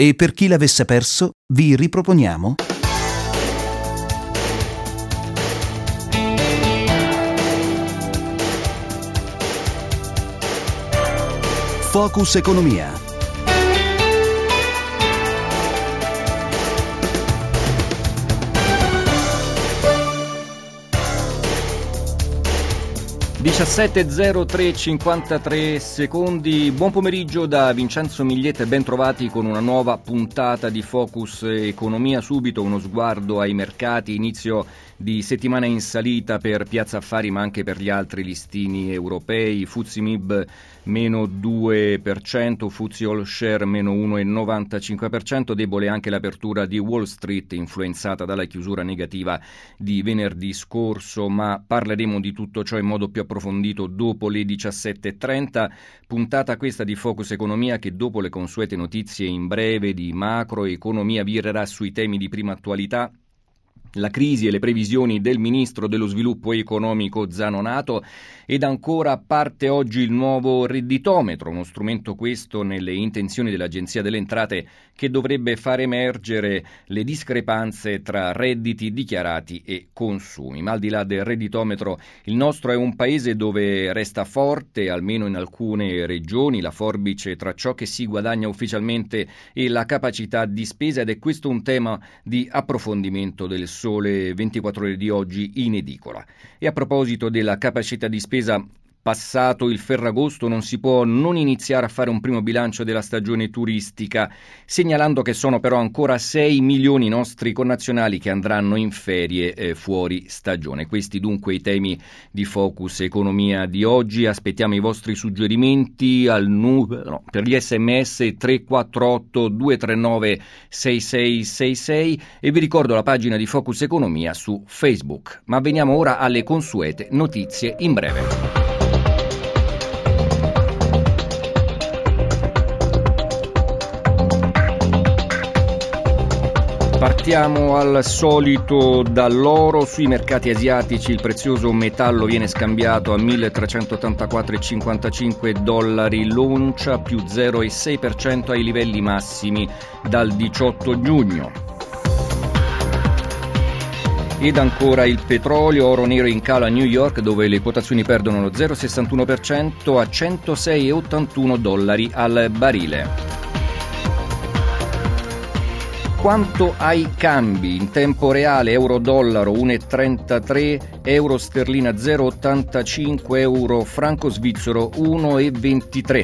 E per chi l'avesse perso, vi riproponiamo Focus Economia. (17:03:53). Buon pomeriggio da Vincenzo Miglietta e ben trovati con una nuova puntata di Focus Economia. Subito uno sguardo ai mercati, inizio di settimana in salita per Piazza Affari ma anche per gli altri listini europei. FTSE MIB meno 2%, FTSE All Share meno 1,95%, debole anche l'apertura di Wall Street influenzata dalla chiusura negativa di venerdì scorso, ma parleremo di tutto ciò in modo più approfondito dopo le 17:30, puntata questa di Focus Economia che dopo le consuete notizie in breve di macroeconomia virerà sui temi di prima attualità, la crisi e le previsioni del ministro dello sviluppo economico Zanonato, ed ancora parte oggi il nuovo redditometro, uno strumento questo nelle intenzioni dell'Agenzia delle Entrate che dovrebbe far emergere le discrepanze tra redditi dichiarati e consumi. Ma al di là del redditometro, il nostro è un paese dove resta forte, almeno in alcune regioni, la forbice tra ciò che si guadagna ufficialmente e la capacità di spesa, ed è questo un tema di approfondimento del Sole 24 Ore di oggi in edicola. E a proposito della capacità di spesa, passato il Ferragosto non si può non iniziare a fare un primo bilancio della stagione turistica, segnalando che sono però ancora 6 milioni i nostri connazionali che andranno in ferie fuori stagione. Questi dunque i temi di Focus Economia di oggi. Aspettiamo i vostri suggerimenti al numero per gli SMS 348 239 6666 e vi ricordo la pagina di Focus Economia su Facebook. Ma veniamo ora alle consuete notizie in breve. Partiamo al solito dall'oro. Sui mercati asiatici il prezioso metallo viene scambiato a $1.384,55 l'oncia, più 0,6% ai livelli massimi dal 18 giugno. Ed ancora il petrolio, oro nero in calo a New York dove le quotazioni perdono lo 0,61% a $106,81 al barile. Quanto ai cambi, in tempo reale euro-dollaro 1,33, euro sterlina 0,85, euro franco svizzero 1,23.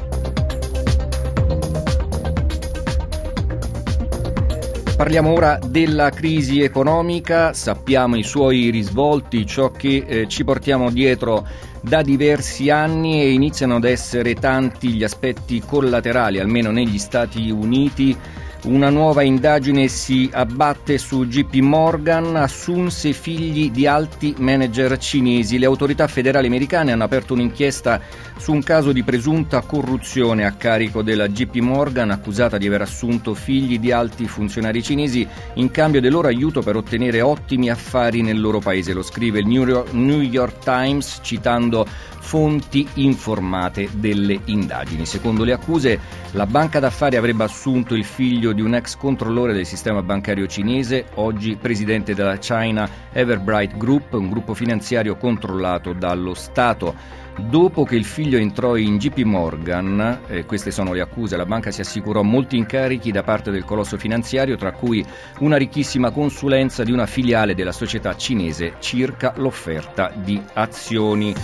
Parliamo ora della crisi economica, sappiamo i suoi risvolti, ciò che ci portiamo dietro da diversi anni, e iniziano ad essere tanti gli aspetti collaterali, almeno negli Stati Uniti. Una nuova indagine si abbatte su JP Morgan, assunse figli di alti manager cinesi. Le autorità federali americane hanno aperto un'inchiesta su un caso di presunta corruzione a carico della JP Morgan, accusata di aver assunto figli di alti funzionari cinesi in cambio del loro aiuto per ottenere ottimi affari nel loro paese. Lo scrive il New York Times citando fonti informate delle indagini. Secondo le accuse, la banca d'affari avrebbe assunto il figlio di un ex controllore del sistema bancario cinese, oggi presidente della China Everbright Group, un gruppo finanziario controllato dallo Stato. Dopo che il figlio entrò in JP Morgan, queste sono le accuse, la banca si assicurò molti incarichi da parte del colosso finanziario, tra cui una ricchissima consulenza di una filiale della società cinese circa l'offerta di azioni.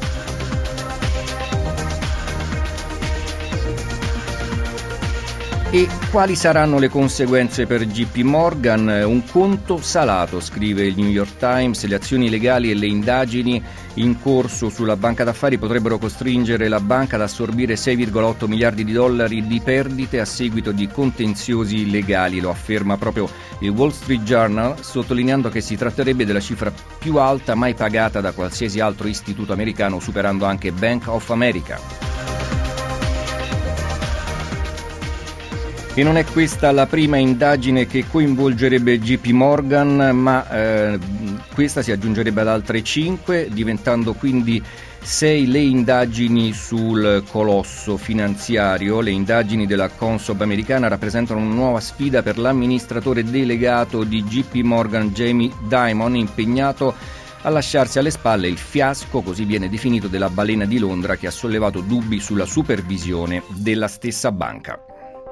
E quali saranno le conseguenze per JP Morgan? Un conto salato, scrive il New York Times. Le azioni legali e le indagini in corso sulla banca d'affari potrebbero costringere la banca ad assorbire $6,8 miliardi di perdite a seguito di contenziosi legali, lo afferma proprio il Wall Street Journal, sottolineando che si tratterebbe della cifra più alta mai pagata da qualsiasi altro istituto americano, superando anche Bank of America. E non è questa la prima indagine che coinvolgerebbe JP Morgan, ma questa si aggiungerebbe ad altre 5, diventando quindi 6 le indagini sul colosso finanziario. Le indagini della Consob americana rappresentano una nuova sfida per l'amministratore delegato di JP Morgan, Jamie Dimon, impegnato a lasciarsi alle spalle il fiasco, così viene definito, della balena di Londra, che ha sollevato dubbi sulla supervisione della stessa banca.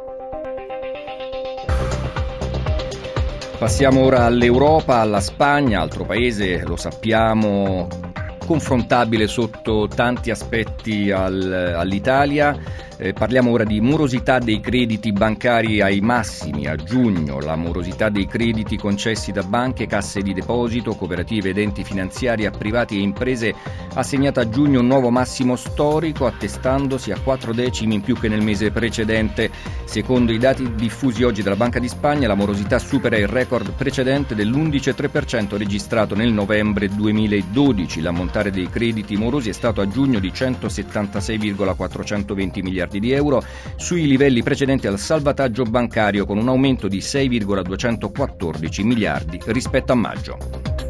Passiamo ora all'Europa, alla Spagna, altro paese, lo sappiamo, confrontabile sotto tanti aspetti all'Italia. Parliamo ora di morosità dei crediti bancari ai massimi a giugno. La morosità dei crediti concessi da banche, casse di deposito, cooperative ed enti finanziari a privati e imprese ha segnato a giugno un nuovo massimo storico, attestandosi a 4 decimi in più che nel mese precedente. Secondo i dati diffusi oggi dalla Banca di Spagna, la morosità supera il record precedente dell'11,3% registrato nel novembre 2012. L'ammontare dei crediti morosi è stato a giugno di 176,420 miliardi di euro, sui livelli precedenti al salvataggio bancario, con un aumento di 6,214 miliardi rispetto a maggio.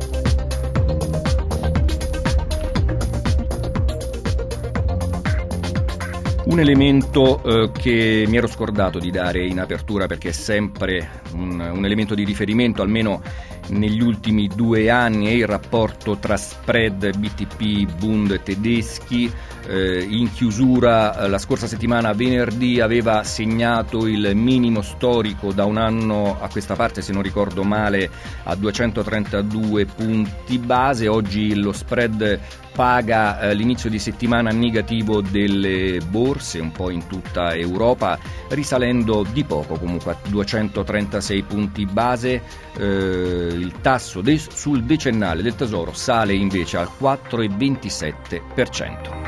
Un elemento che mi ero scordato di dare in apertura, perché è sempre un elemento di riferimento, almeno negli ultimi 2 anni, è il rapporto tra spread BTP-Bund tedeschi. In chiusura la scorsa settimana, venerdì, aveva segnato il minimo storico da un anno a questa parte, se non ricordo male, a 232 punti base. Oggi lo spread paga l'inizio di settimana negativo delle borse un po' in tutta Europa, risalendo di poco comunque a 236 punti base. Il tasso sul decennale del Tesoro sale invece al 4,27%.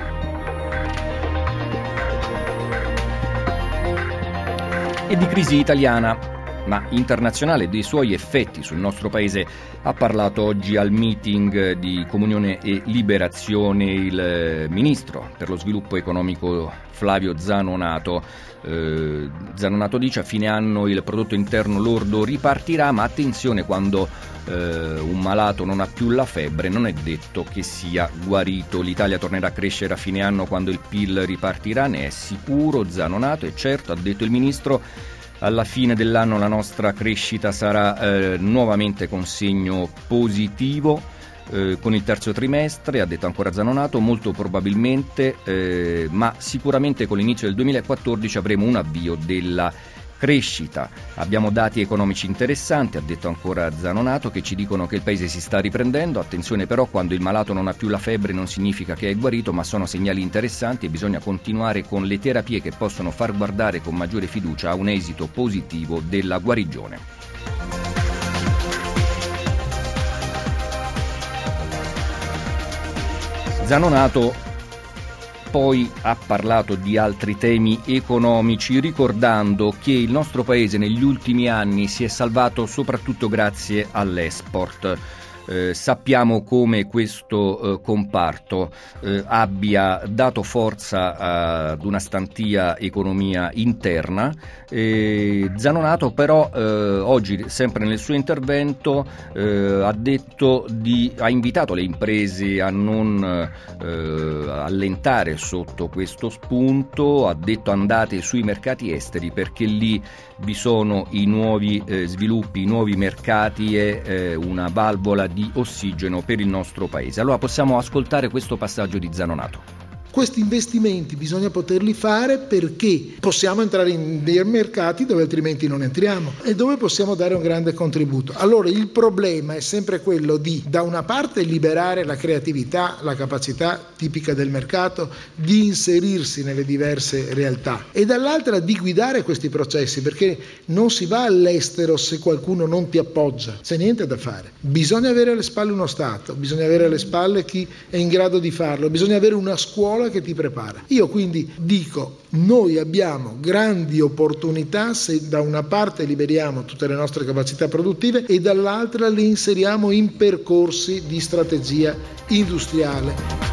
E di crisi italiana, ma internazionale, dei suoi effetti sul nostro paese, ha parlato oggi al meeting di Comunione e Liberazione il ministro per lo sviluppo economico Flavio Zanonato. Zanonato dice: a fine anno il prodotto interno lordo ripartirà, ma attenzione, quando un malato non ha più la febbre non è detto che sia guarito. L'Italia tornerà a crescere a fine anno quando il PIL ripartirà, ne è sicuro Zanonato, e certo, ha detto il ministro, alla fine dell'anno la nostra crescita sarà nuovamente con segno positivo con il terzo trimestre, ha detto ancora Zanonato, molto probabilmente, ma sicuramente con l'inizio del 2014 avremo un avvio della crescita. Abbiamo dati economici interessanti, ha detto ancora Zanonato, che ci dicono che il paese si sta riprendendo. Attenzione però, quando il malato non ha più la febbre non significa che è guarito, ma sono segnali interessanti e bisogna continuare con le terapie che possono far guardare con maggiore fiducia a un esito positivo della guarigione. Zanonato poi ha parlato di altri temi economici, ricordando che il nostro paese negli ultimi anni si è salvato soprattutto grazie all'export. Sappiamo come questo comparto abbia dato forza ad una stantia economia interna. Zanonato però oggi, sempre nel suo intervento, ha invitato le imprese a non allentare sotto questo spunto. Ha detto: andate sui mercati esteri, perché lì vi sono i nuovi sviluppi, i nuovi mercati e una valvola di ossigeno per il nostro paese. Allora possiamo ascoltare questo passaggio di Zanonato. Questi investimenti bisogna poterli fare perché possiamo entrare in dei mercati dove altrimenti non entriamo e dove possiamo dare un grande contributo. Allora il problema è sempre quello di, da una parte, liberare la creatività, la capacità tipica del mercato di inserirsi nelle diverse realtà, e dall'altra di guidare questi processi, perché non si va all'estero se qualcuno non ti appoggia, c'è niente da fare. Bisogna avere alle spalle uno Stato, bisogna avere alle spalle chi è in grado di farlo, bisogna avere una scuola che ti prepara. Io quindi dico, noi abbiamo grandi opportunità se da una parte liberiamo tutte le nostre capacità produttive e dall'altra le inseriamo in percorsi di strategia industriale.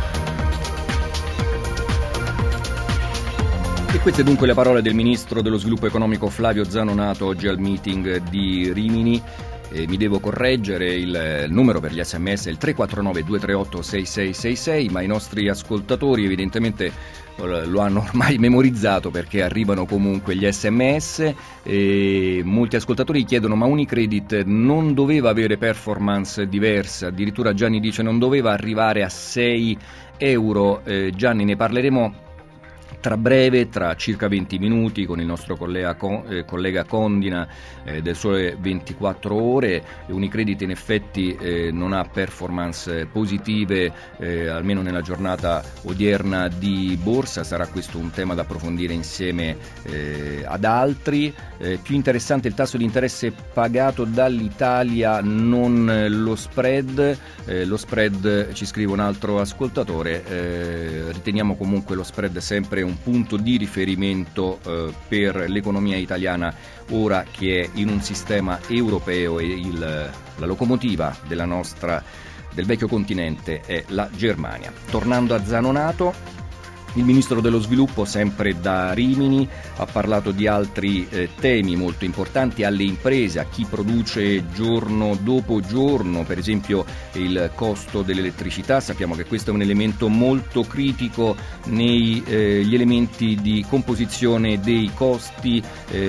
E queste dunque le parole del ministro dello sviluppo economico Flavio Zanonato oggi al meeting di Rimini. Mi devo correggere, il numero per gli sms è il 349 238 6666, ma i nostri ascoltatori evidentemente lo hanno ormai memorizzato perché arrivano comunque gli sms e molti ascoltatori chiedono: ma Unicredit non doveva avere performance diverse? Addirittura Gianni dice non doveva arrivare a 6 euro. Gianni, ne parleremo tra breve, tra circa 20 minuti, con il nostro collega Condina del Sole 24 Ore. Unicredit in effetti non ha performance positive, almeno nella giornata odierna di borsa. Sarà questo un tema da approfondire insieme ad altri. Più interessante il tasso di interesse pagato dall'Italia, non lo spread. Lo spread, ci scrive un altro ascoltatore, riteniamo comunque lo spread sempre un punto di riferimento per l'economia italiana ora che è in un sistema europeo e la locomotiva del vecchio continente è la Germania. Tornando a Zanonato, il ministro dello sviluppo, sempre da Rimini, ha parlato di altri temi molto importanti alle imprese, a chi produce giorno dopo giorno, per esempio il costo dell'elettricità. Sappiamo che questo è un elemento molto critico negli elementi di composizione dei costi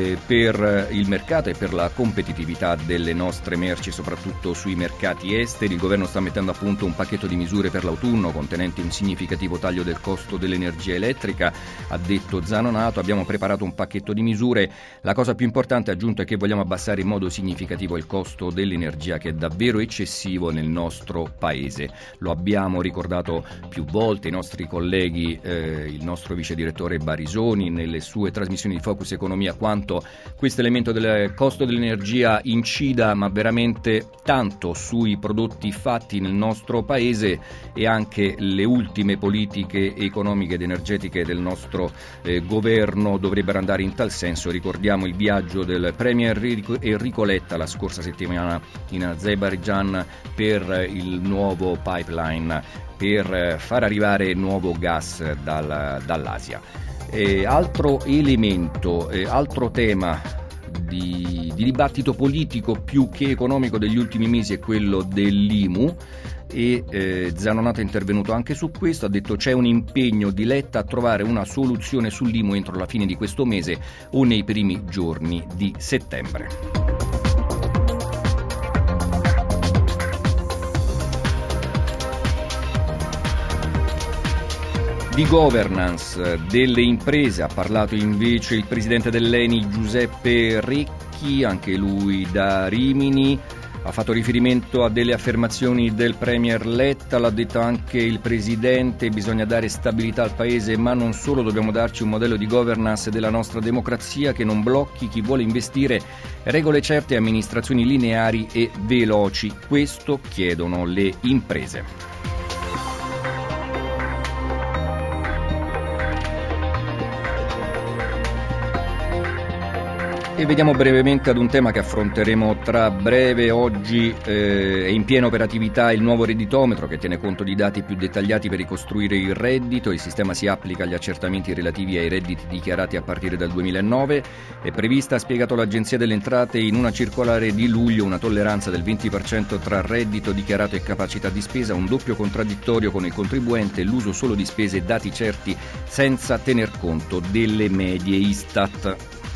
per il mercato e per la competitività delle nostre merci, soprattutto sui mercati esteri. Il governo sta mettendo a punto un pacchetto di misure per l'autunno contenente un significativo taglio del costo dell'energia elettrica, ha detto Zanonato. Abbiamo preparato un pacchetto di misure, la cosa più importante, ha aggiunto, è che vogliamo abbassare in modo significativo il costo dell'energia, che è davvero eccessivo nel nostro paese. Lo abbiamo ricordato più volte, i nostri colleghi, il nostro vice direttore Barisoni nelle sue trasmissioni di Focus Economia, quanto questo elemento del costo dell'energia incida ma veramente tanto sui prodotti fatti nel nostro paese, e anche le ultime politiche economiche ed energetiche del nostro governo dovrebbero andare in tal senso. Ricordiamo il viaggio del Premier Enrico Letta la scorsa settimana in Azerbaijan per il nuovo pipeline per far arrivare nuovo gas dall'Asia. Altro elemento, altro tema di dibattito politico più che economico degli ultimi mesi è quello dell'IMU, e Zanonato è intervenuto anche su questo. Ha detto: c'è un impegno di Letta a trovare una soluzione sull'IMU entro la fine di questo mese o nei primi giorni di settembre. Di governance delle imprese ha parlato invece il presidente dell'ENI Giuseppe Recchi, anche lui da Rimini. Ha fatto riferimento a delle affermazioni del Premier Letta, l'ha detto anche il Presidente: bisogna dare stabilità al Paese, ma non solo, dobbiamo darci un modello di governance della nostra democrazia che non blocchi chi vuole investire, regole certe e amministrazioni lineari e veloci. Questo chiedono le imprese. E vediamo brevemente ad un tema che affronteremo tra breve. Oggi è in piena operatività il nuovo redditometro, che tiene conto di dati più dettagliati per ricostruire il reddito. Il sistema si applica agli accertamenti relativi ai redditi dichiarati a partire dal 2009. È prevista, ha spiegato l'Agenzia delle Entrate in una circolare di luglio, una tolleranza del 20% tra reddito dichiarato e capacità di spesa, un doppio contraddittorio con il contribuente e l'uso solo di spese e dati certi senza tener conto delle medie Istat.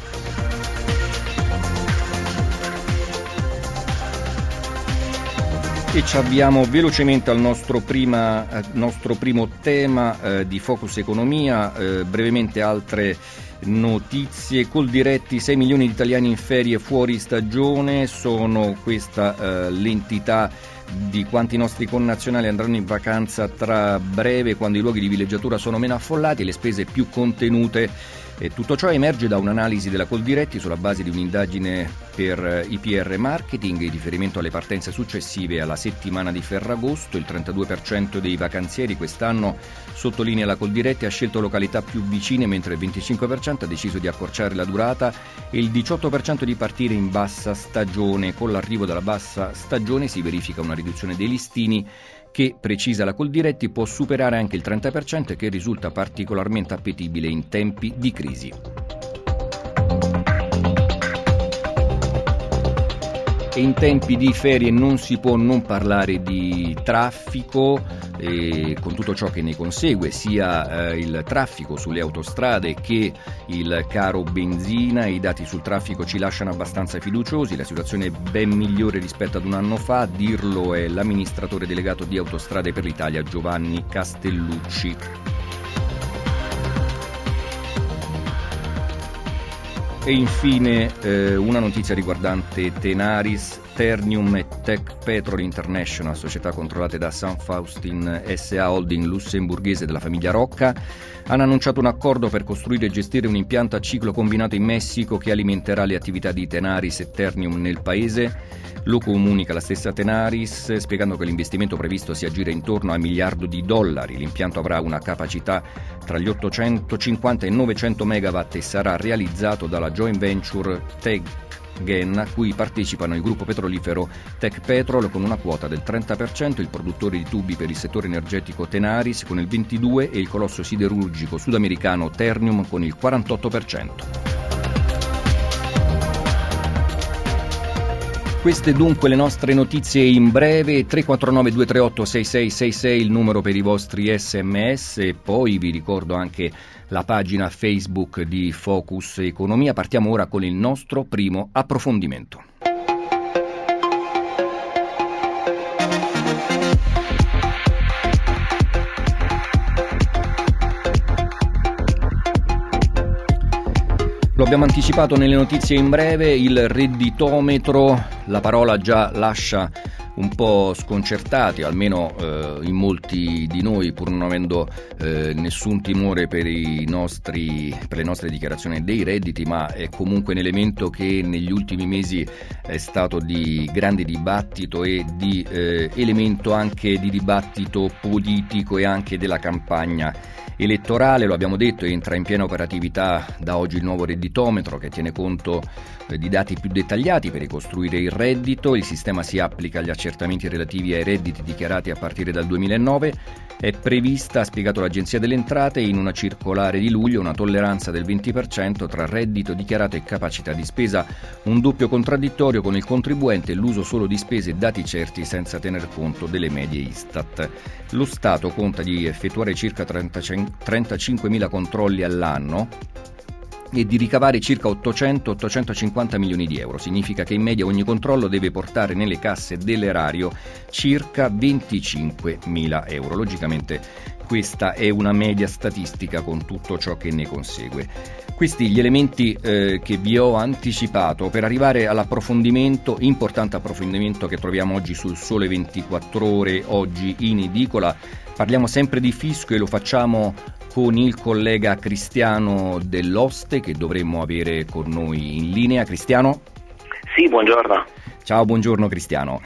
E ci avviamo velocemente al nostro primo tema di Focus Economia. Brevemente altre notizie. Coldiretti: 6 milioni di italiani in ferie fuori stagione. Sono questa l'entità di quanti nostri connazionali andranno in vacanza tra breve, quando i luoghi di villeggiatura sono meno affollati e le spese più contenute. E tutto ciò emerge da un'analisi della Coldiretti sulla base di un'indagine per IPR Marketing in riferimento alle partenze successive alla settimana di Ferragosto. Il 32% dei vacanzieri quest'anno, sottolinea la Coldiretti, ha scelto località più vicine, mentre il 25% ha deciso di accorciare la durata e il 18% di partire in bassa stagione. Con l'arrivo della bassa stagione si verifica una riduzione dei listini che, precisa la Coldiretti, può superare anche il 30% e che risulta particolarmente appetibile in tempi di crisi. E in tempi di ferie non si può non parlare di traffico, con tutto ciò che ne consegue, sia il traffico sulle autostrade che il caro benzina. I dati sul traffico ci lasciano abbastanza fiduciosi, la situazione è ben migliore rispetto ad un anno fa, a dirlo è l'amministratore delegato di Autostrade per l'Italia Giovanni Castellucci. E infine una notizia riguardante Tenaris, Ternium e Tech Petrol International, società controllate da St. Faustin SA Holding lussemburghese della famiglia Rocca, hanno annunciato un accordo per costruire e gestire un impianto a ciclo combinato in Messico che alimenterà le attività di Tenaris e Ternium nel paese. Lo comunica la stessa Tenaris, spiegando che l'investimento previsto si aggira intorno a $1 miliardo. L'impianto avrà una capacità tra gli 850 e 900 megawatt e sarà realizzato dalla joint venture TechGen, a cui partecipano il gruppo petrolifero Tech Petrol con una quota del 30%, il produttore di tubi per il settore energetico Tenaris con il 22% e il colosso siderurgico sudamericano Ternium con il 48%. Queste dunque le nostre notizie in breve. 349 238 6666 il numero per i vostri sms, e poi vi ricordo anche la pagina Facebook di Focus Economia. Partiamo ora con il nostro primo approfondimento. Lo abbiamo anticipato nelle notizie in breve, il redditometro, la parola già lascia un po' sconcertati, almeno in molti di noi, pur non avendo nessun timore per le nostre dichiarazioni dei redditi, ma è comunque un elemento che negli ultimi mesi è stato di grande dibattito e di elemento anche di dibattito politico e anche della campagna elettorale. Lo abbiamo detto, entra in piena operatività da oggi il nuovo redditometro che tiene conto di dati più dettagliati per ricostruire il reddito. Il sistema si applica agli accertamenti relativi ai redditi dichiarati a partire dal 2009. È prevista, ha spiegato l'Agenzia delle Entrate, in una circolare di luglio una tolleranza del 20% tra reddito dichiarato e capacità di spesa, un doppio contraddittorio con il contribuente e l'uso solo di spese e dati certi senza tener conto delle medie Istat. Lo Stato conta di effettuare circa 35.000 controlli all'anno e di ricavare circa 800-850 milioni di euro. Significa che in media ogni controllo deve portare nelle casse dell'erario circa 25.000 euro. Logicamente questa è una media statistica con tutto ciò che ne consegue. Questi gli elementi che vi ho anticipato per arrivare all'approfondimento, importante approfondimento che troviamo oggi sul Sole 24 Ore, oggi in edicola. Parliamo sempre di fisco e lo facciamo con il collega Cristiano Dell'Oste, che dovremmo avere con noi in linea. Cristiano? Sì, buongiorno. Ciao, buongiorno Cristiano.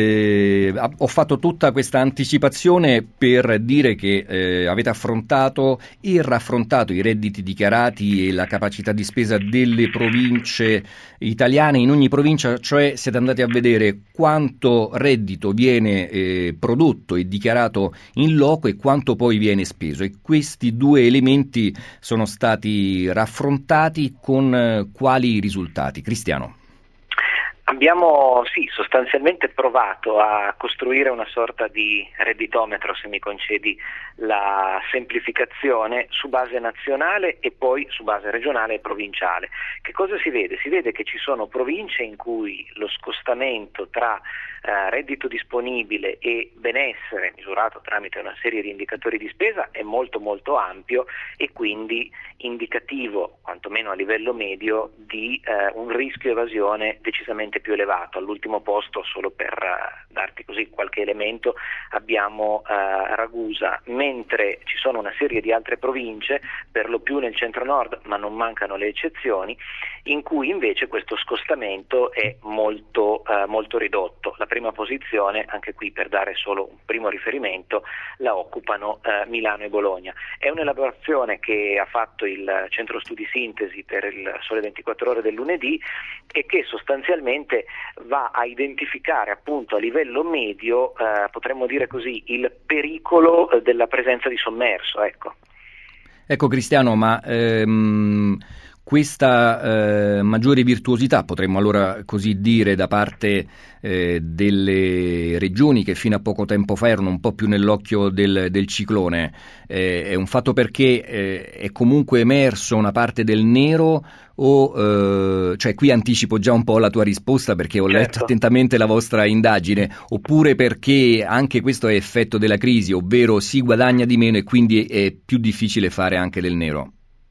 Ho fatto tutta questa anticipazione per dire che avete affrontato e raffrontato i redditi dichiarati e la capacità di spesa delle province italiane. In ogni provincia, cioè, siete andati a vedere quanto reddito viene prodotto e dichiarato in loco e quanto poi viene speso, e questi due elementi sono stati raffrontati con quali risultati? Cristiano? Abbiamo sostanzialmente provato a costruire una sorta di redditometro, se mi concedi la semplificazione, su base nazionale e poi su base regionale e provinciale. Che cosa si vede? Si vede che ci sono province in cui lo scostamento tra reddito disponibile e benessere, misurato tramite una serie di indicatori di spesa, è molto molto ampio e quindi indicativo, quantomeno a livello medio, di un rischio evasione decisamente più elevato. All'ultimo posto, solo per darti così qualche elemento, abbiamo Ragusa, mentre ci sono una serie di altre province, per lo più nel centro-nord, ma non mancano le eccezioni, in cui invece questo scostamento è molto ridotto. La prima posizione, anche qui per dare solo un primo riferimento, la occupano Milano e Bologna. È un'elaborazione che ha fatto il Centro Studi Sintesi per il Sole 24 Ore del lunedì e che sostanzialmente va a identificare appunto a livello medio, potremmo dire così, il pericolo della presenza di sommerso. Ecco Cristiano, ma questa maggiore virtuosità, potremmo allora così dire, da parte delle regioni che fino a poco tempo fa erano un po' più nell'occhio del ciclone, è un fatto perché è comunque emerso una parte del nero cioè qui anticipo già un po' la tua risposta perché ho letto attentamente la vostra indagine, oppure perché anche questo è effetto della crisi, ovvero si guadagna di meno e quindi è più difficile fare anche del nero?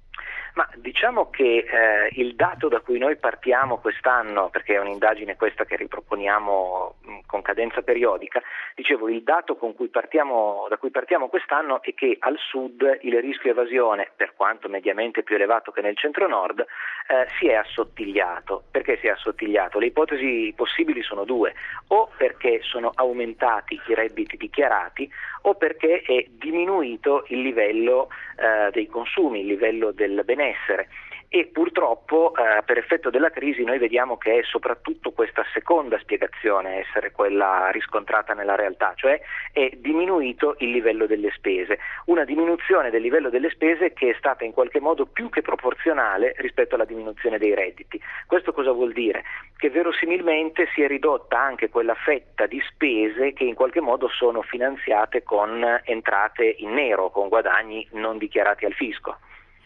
Ma diciamo che il dato da cui noi partiamo quest'anno, perché è un'indagine questa che riproponiamo con cadenza periodica, dicevo il dato da cui partiamo quest'anno è che al sud il rischio evasione, per quanto mediamente più elevato che nel centro-nord, si è assottigliato. Perché si è assottigliato? Le ipotesi possibili sono due: o perché sono aumentati i redditi dichiarati, o perché è diminuito il livello dei consumi, il livello del benessere. E purtroppo per effetto della crisi noi vediamo che è soprattutto questa seconda spiegazione essere quella riscontrata nella realtà, cioè è diminuito il livello delle spese, una diminuzione del livello delle spese che è stata in qualche modo più che proporzionale rispetto alla diminuzione dei redditi. Questo cosa vuol dire? Che verosimilmente si è ridotta anche quella fetta di spese che in qualche modo sono finanziate con entrate in nero, con guadagni non dichiarati al fisco.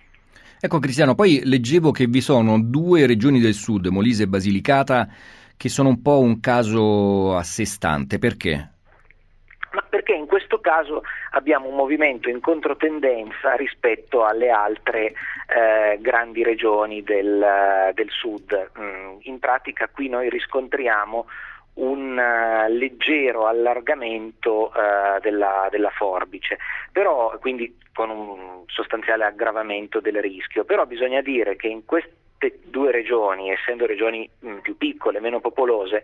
Ecco Cristiano, poi leggevo che vi sono due regioni del sud, Molise e Basilicata, che sono un po' un caso a sé stante. Perché? Ma perché in questo caso abbiamo un movimento in controtendenza rispetto alle altre grandi regioni del sud. In pratica qui noi riscontriamo un leggero allargamento della forbice, però quindi con un sostanziale aggravamento del rischio. Però bisogna dire che in queste due regioni, essendo regioni più piccole, meno popolose,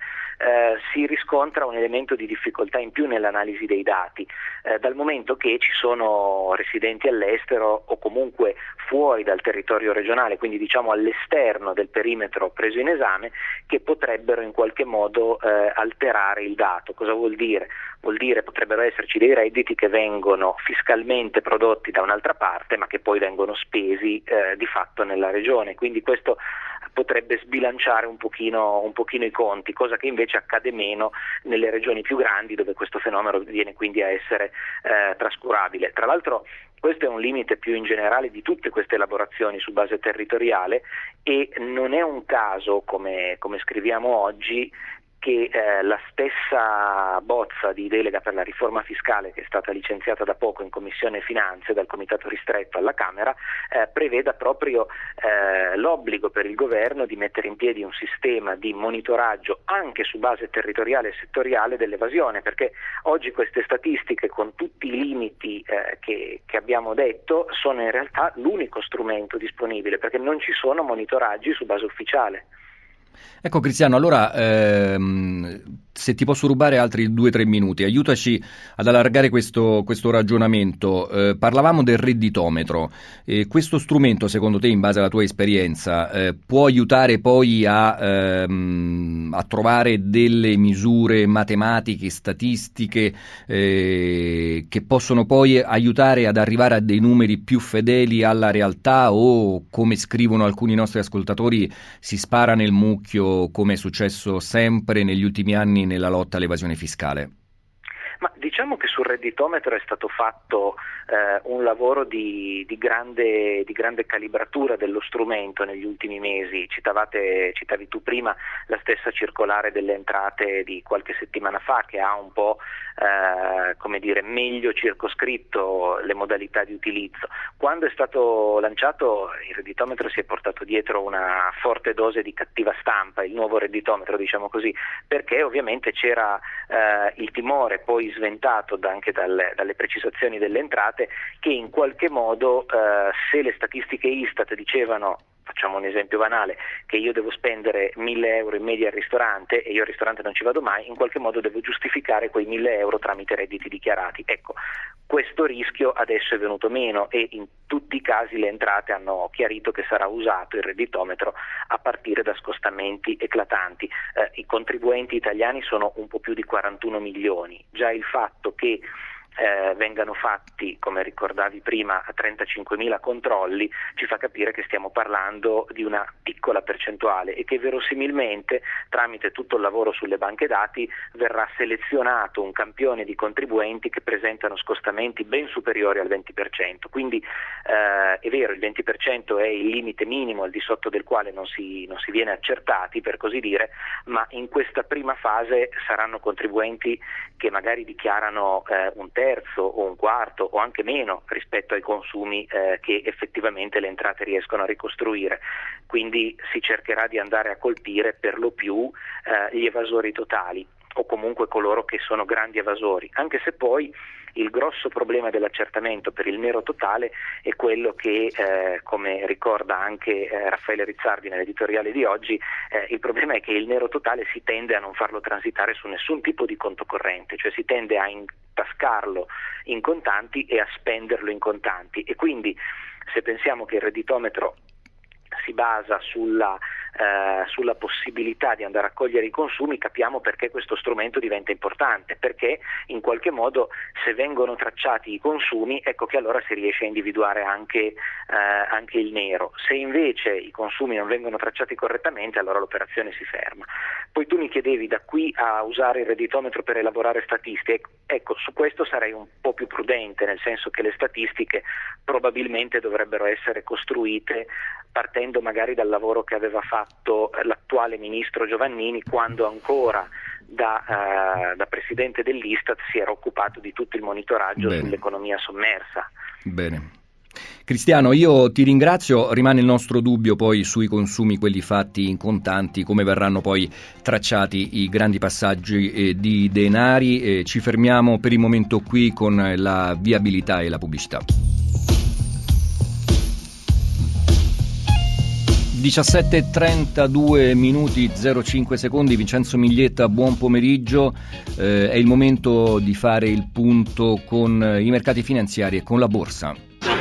si riscontra un elemento di difficoltà in più nell'analisi dei dati, dal momento che ci sono residenti all'estero o comunque fuori dal territorio regionale, quindi diciamo all'esterno del perimetro preso in esame, che potrebbero in qualche modo alterare il dato. Cosa vuol dire? Vuol dire potrebbero esserci dei redditi che vengono fiscalmente prodotti da un'altra parte ma che poi vengono spesi di fatto nella regione, quindi questo potrebbe sbilanciare un pochino i conti, cosa che invece accade meno nelle regioni più grandi, dove questo fenomeno viene quindi a essere trascurabile. Tra l'altro questo è un limite più in generale di tutte queste elaborazioni su base territoriale, e non è un caso, come scriviamo oggi, che la stessa bozza di delega per la riforma fiscale, che è stata licenziata da poco in Commissione Finanze dal Comitato Ristretto alla Camera, preveda proprio l'obbligo per il governo di mettere in piedi un sistema di monitoraggio anche su base territoriale e settoriale dell'evasione, perché oggi queste statistiche, con tutti i limiti che abbiamo detto, sono in realtà l'unico strumento disponibile, perché non ci sono monitoraggi su base ufficiale. Ecco Cristiano, allora se ti posso rubare altri 2-3 minuti, aiutaci ad allargare questo ragionamento. Parlavamo del redditometro. Questo strumento, secondo te, in base alla tua esperienza, può aiutare poi a trovare delle misure matematiche, statistiche che possono poi aiutare ad arrivare a dei numeri più fedeli alla realtà, o, come scrivono alcuni nostri ascoltatori, si spara nel mucchio, come è successo sempre negli ultimi anni nella lotta all'evasione fiscale? Ma diciamo che sul redditometro è stato fatto un lavoro di grande calibratura dello strumento negli ultimi mesi. Citavi tu prima la stessa circolare delle entrate di qualche settimana fa, che ha un po' meglio circoscritto le modalità di utilizzo. Quando è stato lanciato il redditometro si è portato dietro una forte dose di cattiva stampa, il nuovo redditometro, diciamo così, perché ovviamente c'era il timore, poi sventato anche dalle precisazioni delle entrate, che in qualche modo se le statistiche Istat dicevano, facciamo un esempio banale, che io devo spendere 1.000 euro in media al ristorante e io al ristorante non ci vado mai, in qualche modo devo giustificare quei 1.000 euro tramite redditi dichiarati. Ecco, questo rischio adesso è venuto meno, e in tutti i casi le entrate hanno chiarito che sarà usato il redditometro a partire da scostamenti eclatanti. I contribuenti italiani sono un po' più di 41 milioni. Già il fatto che vengano fatti, come ricordavi prima, 35.000 controlli, ci fa capire che stiamo parlando di una piccola percentuale e che verosimilmente tramite tutto il lavoro sulle banche dati verrà selezionato un campione di contribuenti che presentano scostamenti ben superiori al 20%. Quindi è vero, il 20% è il limite minimo al di sotto del quale non si viene accertati, per così dire, ma in questa prima fase saranno contribuenti che magari dichiarano un terzo o un quarto o anche meno rispetto ai consumi che effettivamente le entrate riescono a ricostruire. Quindi si cercherà di andare a colpire per lo più gli evasori totali o comunque coloro che sono grandi evasori, anche se poi il grosso problema dell'accertamento per il nero totale è quello che, come ricorda anche Raffaele Rizzardi nell'editoriale di oggi, il problema è che il nero totale si tende a non farlo transitare su nessun tipo di conto corrente, cioè si tende a intascarlo in contanti e a spenderlo in contanti, e quindi se pensiamo che il redditometro si basa sulla possibilità di andare a cogliere i consumi, capiamo perché questo strumento diventa importante, perché in qualche modo se vengono tracciati i consumi, ecco che allora si riesce a individuare anche il nero. Se invece i consumi non vengono tracciati correttamente, allora l'operazione si ferma. Poi tu mi chiedevi da qui a usare il redditometro per elaborare statistiche, ecco, su questo sarei un po' più prudente, nel senso che le statistiche probabilmente dovrebbero essere costruite partendo magari dal lavoro che aveva fatto l'attuale ministro Giovannini quando ancora da presidente dell'Istat si era occupato di tutto il monitoraggio sull'economia sommersa. Bene. Cristiano, io ti ringrazio, rimane il nostro dubbio poi sui consumi, quelli fatti in contanti, come verranno poi tracciati i grandi passaggi di denari. Ci fermiamo per il momento qui con la viabilità e la pubblicità. 17:32 minuti 05 secondi, Vincenzo Miglietta, buon pomeriggio. È il momento di fare il punto con i mercati finanziari e con la borsa.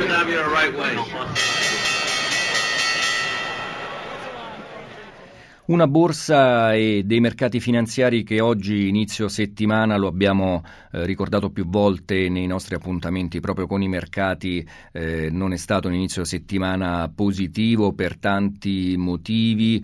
Una borsa e dei mercati finanziari che oggi, inizio settimana, lo abbiamo ricordato più volte nei nostri appuntamenti proprio con i mercati, non è stato un inizio settimana positivo per tanti motivi.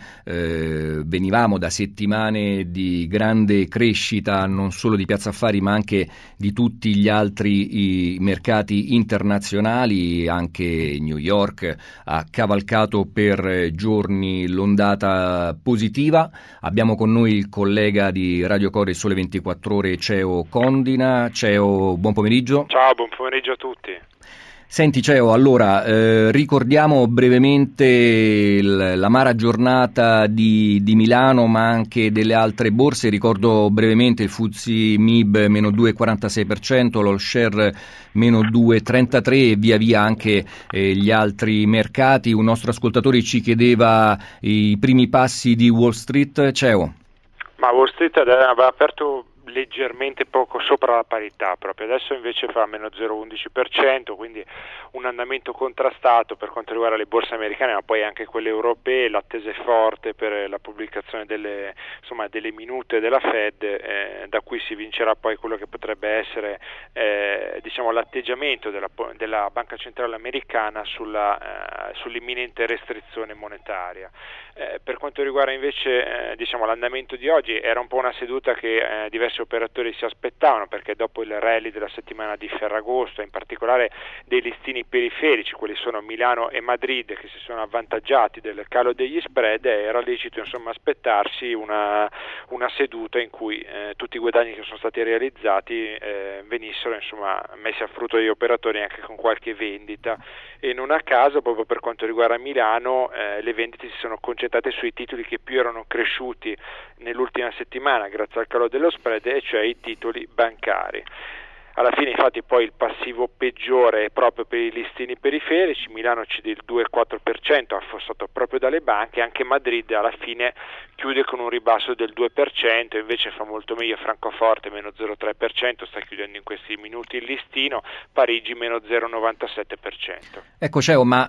Venivamo da settimane di grande crescita non solo di Piazza Affari ma anche di tutti gli altri mercati internazionali. Anche New York ha cavalcato per giorni l'ondata positiva. Abbiamo con noi il collega di Radio Core Sole 24 Ore, Ceo Condina. Ceo, buon pomeriggio. Ciao, buon pomeriggio a tutti. Senti Ceo, allora ricordiamo brevemente l'amara giornata di Milano ma anche delle altre borse. Ricordo brevemente il FTSE MIB meno 2,46%, l'All Share meno 2,33% e via via anche gli altri mercati. Un nostro ascoltatore ci chiedeva i primi passi di Wall Street. Ceo. Ma Wall Street aveva aperto leggermente poco sopra la parità, proprio adesso invece fa meno 0,11%, quindi un andamento contrastato per quanto riguarda le borse americane, ma poi anche quelle europee. L'attesa è forte per la pubblicazione delle minute della Fed, da cui si vincerà poi quello che potrebbe essere l'atteggiamento della Banca Centrale Americana sull'imminente restrizione monetaria. Per quanto riguarda invece l'andamento di oggi, era un po' una seduta che diversi operatori si aspettavano, perché dopo il rally della settimana di Ferragosto, in particolare dei listini periferici, quelli sono Milano e Madrid, che si sono avvantaggiati del calo degli spread, era lecito aspettarsi una seduta in cui tutti i guadagni che sono stati realizzati venissero messi a frutto degli operatori anche con qualche vendita. E non a caso, proprio per quanto riguarda Milano, le vendite si sono concentrate sui titoli che più erano cresciuti nell'ultima settimana grazie al calo dello spread, e cioè i titoli bancari. Alla fine infatti poi il passivo peggiore è proprio per i listini periferici. Milano cede il 2,4%, affossato proprio dalle banche. Anche Madrid alla fine chiude con un ribasso del 2%, invece fa molto meglio Francoforte, meno 0,3%, sta chiudendo in questi minuti il listino. Parigi meno 0,97%. Ecco Ceo, ma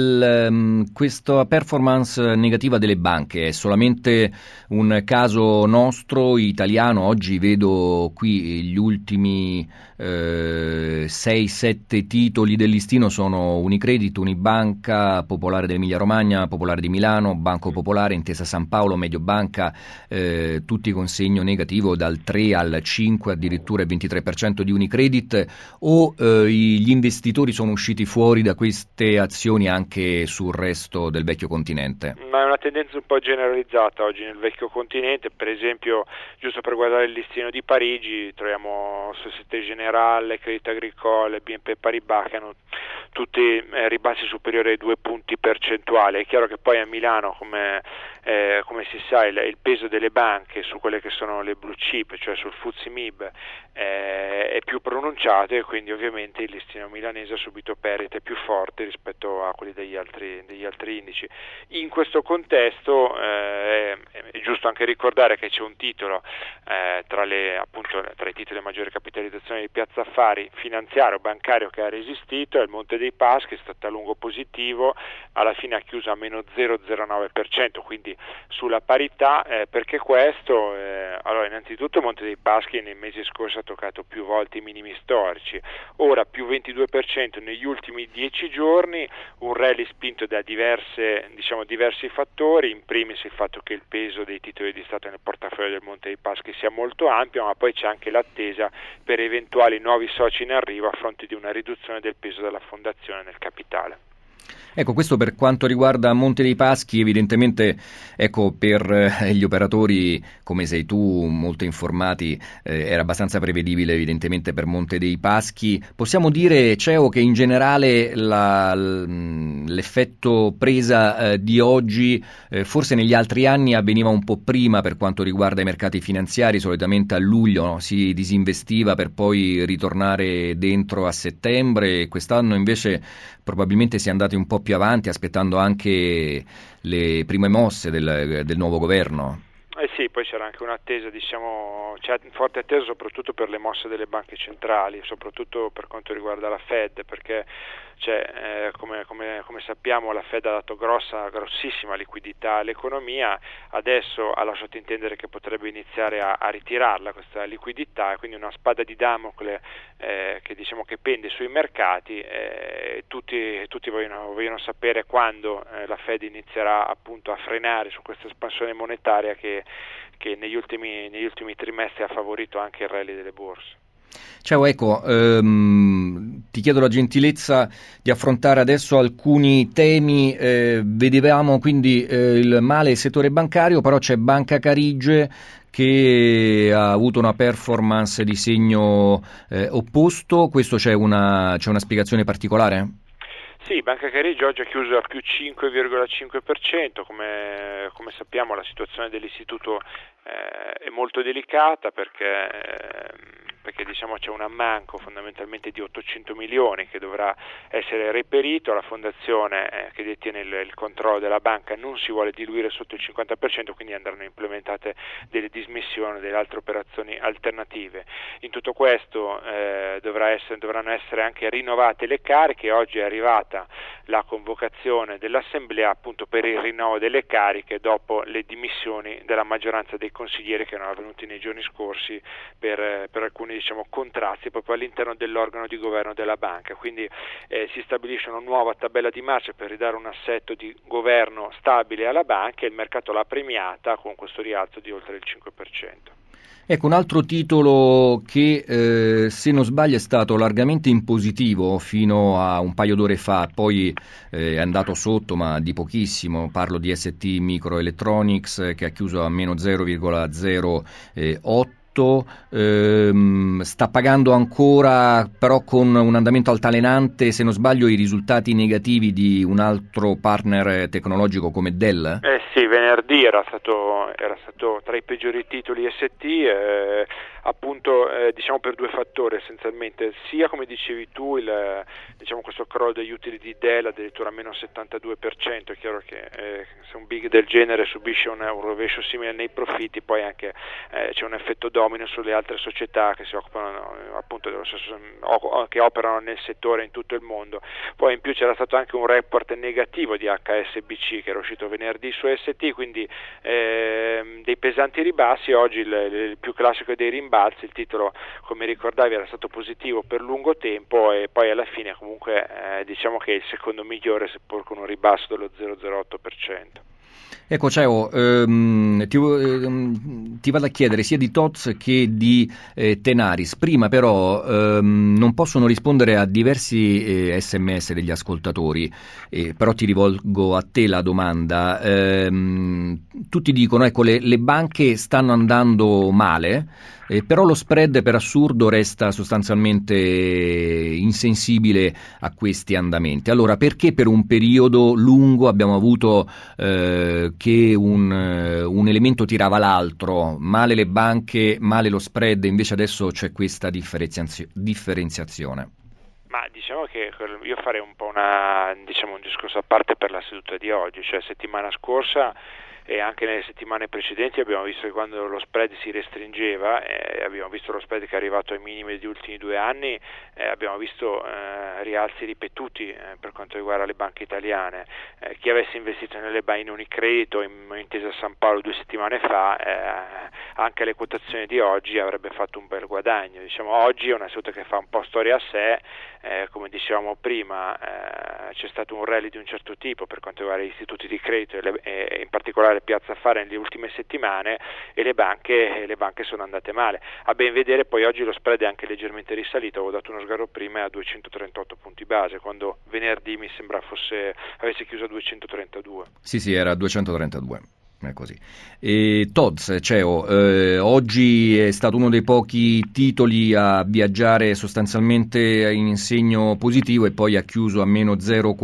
questa performance negativa delle banche è solamente un caso nostro italiano? Oggi vedo qui gli ultimi 6-7 titoli del listino sono Unicredit, Unibanca, Popolare dell'Emilia Romagna, Popolare di Milano, Banco Popolare, Intesa San Paolo, Mediobanca, tutti con segno negativo dal 3 al 5, addirittura il 23% di Unicredit, o gli investitori sono usciti fuori da queste azioni anche sul resto del vecchio continente? Ma è una tendenza un po' generalizzata oggi nel vecchio continente. Per esempio, giusto per guardare il listino di Parigi, troviamo Société Générale, Crédit Agricole, BNP Paribas, che hanno tutti ribassi superiori ai 2 punti percentuali. È chiaro che poi a Milano, come si sa, il peso delle banche su quelle che sono le blue chip, cioè sul FTSE MIB, è più pronunciato, e quindi ovviamente il listino milanese ha subito perdite più forti rispetto a quelli degli altri indici. In questo contesto è giusto anche ricordare che c'è un titolo tra i titoli di maggiore capitalizzazione di Piazza Affari, finanziario, bancario, che ha resistito, è il Monte dei Paschi, che è stato a lungo positivo, alla fine ha chiuso a meno 0,09%, quindi sulla parità. Perché questo? Allora, innanzitutto Monte dei Paschi nei mesi scorsi ha toccato più volte i minimi storici, ora più 22% negli ultimi 10 giorni, un rally spinto da diversi fattori, in primis il fatto che il peso dei titoli di Stato nel portafoglio del Monte dei Paschi sia molto ampio, ma poi c'è anche l'attesa per eventuali nuovi soci in arrivo a fronte di una riduzione del peso della fondazione nel capitale. Ecco, questo per quanto riguarda Monte dei Paschi, evidentemente, per gli operatori, come sei tu, molto informati, era abbastanza prevedibile evidentemente per Monte dei Paschi. Possiamo dire, CEO, che in generale l'effetto presa di oggi, forse negli altri anni avveniva un po' prima per quanto riguarda i mercati finanziari, solitamente a luglio, no? Si disinvestiva per poi ritornare dentro a settembre, e quest'anno invece probabilmente si è andati un po' più avanti, aspettando anche le prime mosse del nuovo governo. Sì, poi c'era anche un'attesa, c'è forte attesa soprattutto per le mosse delle banche centrali, soprattutto per quanto riguarda la Fed, perché come sappiamo la Fed ha dato grossissima liquidità all'economia, adesso ha lasciato intendere che potrebbe iniziare a ritirarla questa liquidità, quindi una spada di Damocle che pende sui mercati. Tutti vogliono sapere quando la Fed inizierà appunto a frenare su questa espansione monetaria che negli ultimi trimestri ha favorito anche il rally delle borse. Ciao, ti chiedo la gentilezza di affrontare adesso alcuni temi. Vedevamo quindi il male del settore bancario, però c'è Banca Carige che ha avuto una performance di segno opposto. Questo c'è una spiegazione particolare? Sì, Banca Carige oggi ha chiuso a più 5,5%, come sappiamo la situazione dell'istituto è molto delicata perché c'è un ammanco fondamentalmente di 800 milioni che dovrà essere reperito. La fondazione che detiene il controllo della banca non si vuole diluire sotto il 50%, quindi andranno implementate delle dismissioni, delle altre operazioni alternative. In tutto questo dovranno essere anche rinnovate le cariche. Oggi è arrivata la convocazione dell'assemblea appunto per il rinnovo delle cariche dopo le dimissioni della maggioranza dei consiglieri che erano avvenuti nei giorni scorsi per alcuni contrasti proprio all'interno dell'organo di governo della banca. Quindi si stabilisce una nuova tabella di marcia per ridare un assetto di governo stabile alla banca, e il mercato l'ha premiata con questo rialzo di oltre il 5%. Ecco, un altro titolo che, se non sbaglio, è stato largamente in positivo fino a un paio d'ore fa, poi è andato sotto, ma di pochissimo. Parlo di ST Microelectronics, che ha chiuso a meno 0,08. Sta pagando ancora, però con un andamento altalenante, se non sbaglio, i risultati negativi di un altro partner tecnologico come Dell? Sì, venerdì era stato tra i peggiori titoli ST, appunto per due fattori essenzialmente, sia come dicevi tu questo crollo degli utili di Dell addirittura a meno 72%. È chiaro che se un big del genere subisce un rovescio simile nei profitti, poi anche c'è un effetto domino sulle altre società che si occupano appunto dello stesso, che operano nel settore in tutto il mondo. Poi in più c'era stato anche un report negativo di HSBC che era uscito venerdì su ST, quindi dei pesanti ribassi. Oggi il più classico dei rimbalzi rimbalzi. Il titolo, come ricordavi, era stato positivo per lungo tempo e poi alla fine comunque diciamo che è il secondo migliore, seppur con un ribasso dello 0,08%. Ecco, Ceo, ti vado a chiedere sia di Tod's che di Tenaris. Prima però non possono rispondere a diversi SMS degli ascoltatori, però ti rivolgo a te la domanda. Tutti dicono, ecco, le banche stanno andando male, però lo spread per assurdo resta sostanzialmente insensibile a questi andamenti. Allora, perché per un periodo lungo abbiamo avuto che un elemento tirava l'altro, male le banche, male lo spread, invece adesso c'è questa differenziazione? Ma diciamo che io farei un po' un discorso a parte per la seduta di oggi, cioè settimana scorsa e anche nelle settimane precedenti abbiamo visto che quando lo spread si restringeva, abbiamo visto lo spread che è arrivato ai minimi degli ultimi 2 anni, abbiamo visto rialzi ripetuti per quanto riguarda le banche italiane. Chi avesse investito in Unicredit o in Intesa San Paolo 2 settimane fa, anche le quotazioni di oggi avrebbe fatto un bel guadagno. Diciamo, oggi è una seduta che fa un po' storia a sé, come dicevamo prima, c'è stato un rally di un certo tipo per quanto riguarda gli istituti di credito e in particolare Piazza Affari nelle ultime settimane, e le banche sono andate male. A ben vedere poi oggi lo spread è anche leggermente risalito, avevo dato uno sguardo prima a 238 punti base, quando venerdì mi sembra avesse chiuso a 232. Sì, era a 232. È così. Tod's, Ceo, oggi è stato uno dei pochi titoli a viaggiare sostanzialmente in segno positivo e poi ha chiuso a meno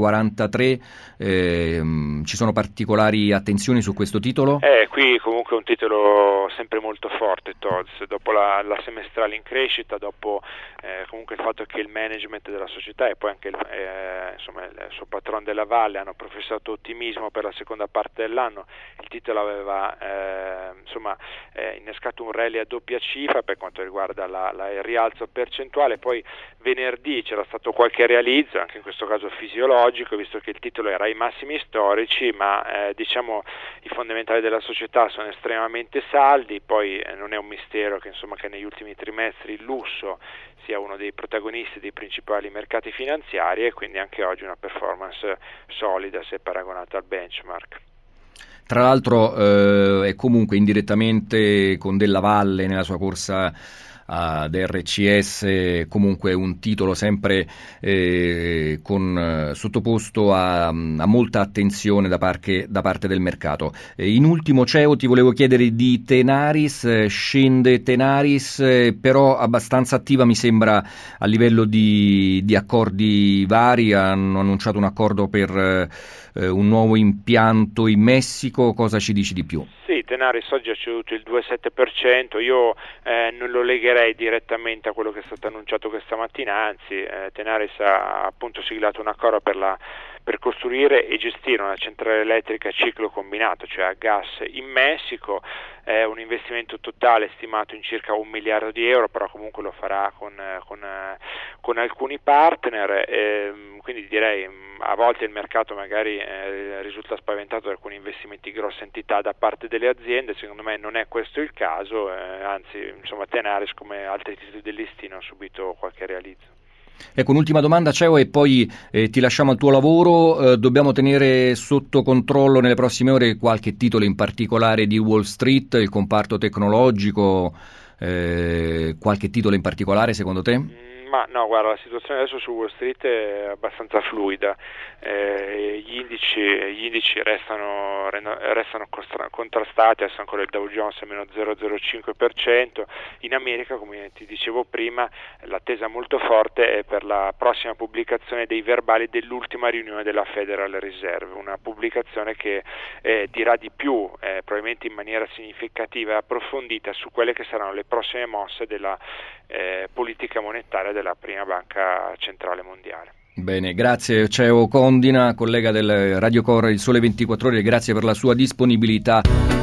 0,43. Ci sono particolari attenzioni su questo titolo? Qui comunque è un titolo sempre molto forte, Tod's, dopo la semestrale in crescita, dopo comunque il fatto che il management della società e poi anche il suo patron della Valle hanno professato ottimismo per la seconda parte dell'anno. Il titolo aveva innescato un rally a doppia cifra per quanto riguarda il rialzo percentuale. Poi venerdì c'era stato qualche realizzo, anche in questo caso fisiologico, visto che il titolo era ai massimi storici, ma i fondamentali della società sono estremamente saldi. Poi non è un mistero che negli ultimi trimestri il lusso sia uno dei protagonisti dei principali mercati finanziari, e quindi anche oggi una performance solida se paragonata al benchmark. Tra l'altro è comunque indirettamente con Della Valle nella sua corsa ad RCS, comunque un titolo sempre sottoposto a molta attenzione da parte del mercato. In ultimo, Ceo, ti volevo chiedere di Tenaris. Scende Tenaris, però abbastanza attiva mi sembra a livello di accordi vari. Hanno annunciato un accordo per un nuovo impianto in Messico. Cosa ci dici di più? Sì, Tenaris oggi ha ceduto il 2,7%, io non lo legherei direttamente a quello che è stato annunciato questa mattina, anzi Tenaris ha appunto siglato un accordo per costruire e gestire una centrale elettrica a ciclo combinato, cioè a gas, in Messico. È un investimento totale stimato in circa €1 miliardo, però comunque lo farà con alcuni partner, quindi direi a volte il mercato magari risulta spaventato da alcuni investimenti di grossa entità da parte delle aziende. Secondo me non è questo il caso, anzi Tenaris come altri titoli del listino ha subito qualche realizzo. Ecco, un'ultima domanda, Ceo, e poi ti lasciamo al tuo lavoro. Dobbiamo tenere sotto controllo nelle prossime ore qualche titolo in particolare di Wall Street, il comparto tecnologico, qualche titolo in particolare secondo te? Ma no, guarda, la situazione adesso su Wall Street è abbastanza fluida. Gli indici restano contrastati, adesso ancora il Dow Jones è meno 0,05%. In America, come ti dicevo prima, l'attesa molto forte è per la prossima pubblicazione dei verbali dell'ultima riunione della Federal Reserve, una pubblicazione che dirà di più, probabilmente in maniera significativa e approfondita, su quelle che saranno le prossime mosse della politica monetaria della prima banca centrale mondiale. Bene, grazie Ceo Condina, collega del Radio Core Il Sole 24 Ore, grazie per la sua disponibilità.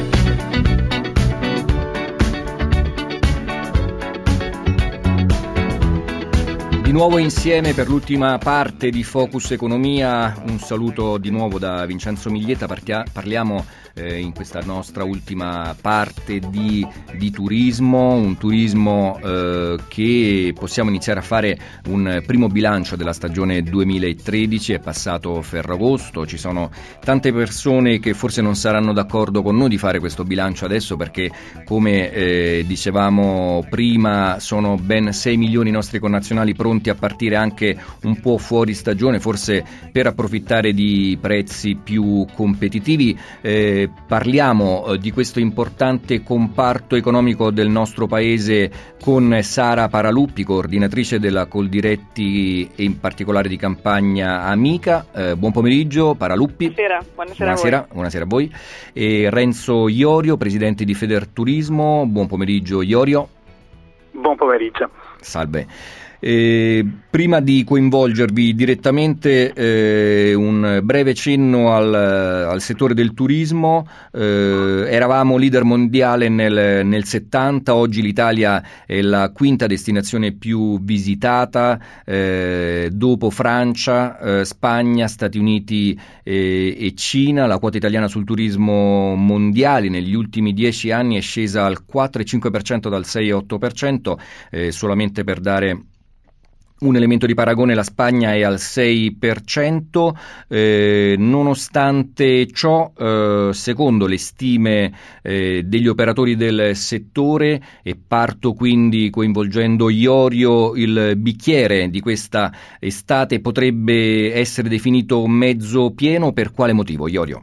Di nuovo insieme per l'ultima parte di Focus Economia, un saluto di nuovo da Vincenzo Miglietta, parliamo in questa nostra ultima parte di turismo, un turismo che possiamo iniziare a fare un primo bilancio della stagione 2013. È passato Ferragosto, ci sono tante persone che forse non saranno d'accordo con noi di fare questo bilancio adesso, perché come dicevamo prima sono ben 6 milioni i nostri connazionali pronti a partire anche un po' fuori stagione, forse per approfittare di prezzi più competitivi. Parliamo di questo importante comparto economico del nostro paese con Sara Paraluppi, coordinatrice della Coldiretti e in particolare di Campagna Amica. Buon pomeriggio Paraluppi. Buonasera a voi. E Renzo Iorio, presidente di Federturismo. Buon pomeriggio Iorio. Buon pomeriggio. Salve. Prima di coinvolgervi direttamente, un breve cenno al settore del turismo. Eravamo leader mondiale nel 70, oggi l'Italia è la quinta destinazione più visitata dopo Francia, Spagna, Stati Uniti e Cina. La quota italiana sul turismo mondiale negli ultimi 10 anni è scesa al 4,5% dal 6,8%, solamente per dare un elemento di paragone, la Spagna è al 6%, nonostante ciò, secondo le stime degli operatori del settore, e parto quindi coinvolgendo Iorio, il bicchiere di questa estate potrebbe essere definito mezzo pieno. Per quale motivo, Iorio?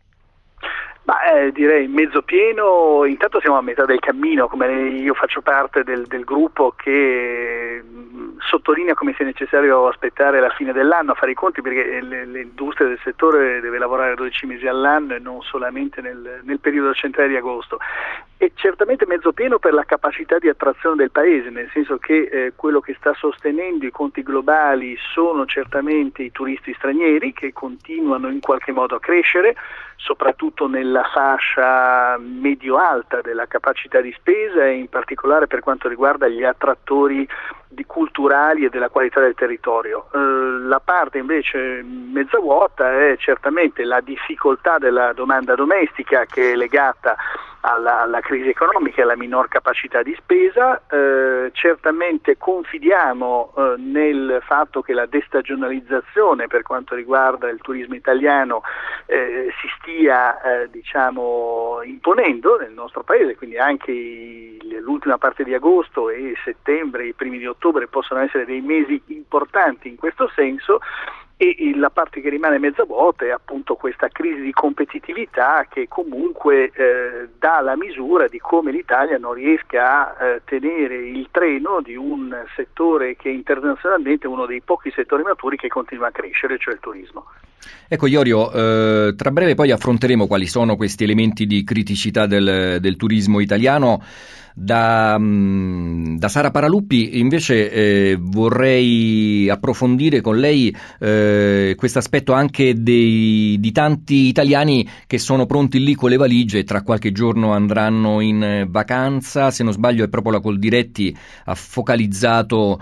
Direi mezzo pieno. Intanto siamo a metà del cammino, come io faccio parte del gruppo che sottolinea come sia necessario aspettare la fine dell'anno a fare i conti, perché l'industria del settore deve lavorare 12 mesi all'anno e non solamente nel periodo centrale di agosto. E certamente mezzo pieno per la capacità di attrazione del paese, nel senso che quello che sta sostenendo i conti globali sono certamente i turisti stranieri, che continuano in qualche modo a crescere, soprattutto nella fascia medio-alta della capacità di spesa e in particolare per quanto riguarda gli attrattori culturali e della qualità del territorio. La parte invece mezza vuota è certamente la difficoltà della domanda domestica, che è legata alla crisi economica e alla minor capacità di spesa. Certamente confidiamo nel fatto che la destagionalizzazione per quanto riguarda il turismo italiano si stia imponendo nel nostro paese, quindi anche l'ultima parte di agosto e settembre, i primi di ottobre possono essere dei mesi importanti in questo senso. E la parte che rimane mezza vuota è appunto questa crisi di competitività che comunque dà la misura di come l'Italia non riesca a tenere il treno di un settore che internazionalmente è uno dei pochi settori maturi che continua a crescere, cioè il turismo. Ecco Iorio, tra breve poi affronteremo quali sono questi elementi di criticità del turismo italiano. Da Sara Paraluppi invece vorrei approfondire con lei questo aspetto anche di tanti italiani che sono pronti lì con le valigie e tra qualche giorno andranno in vacanza. Se non sbaglio è proprio la Coldiretti ha focalizzato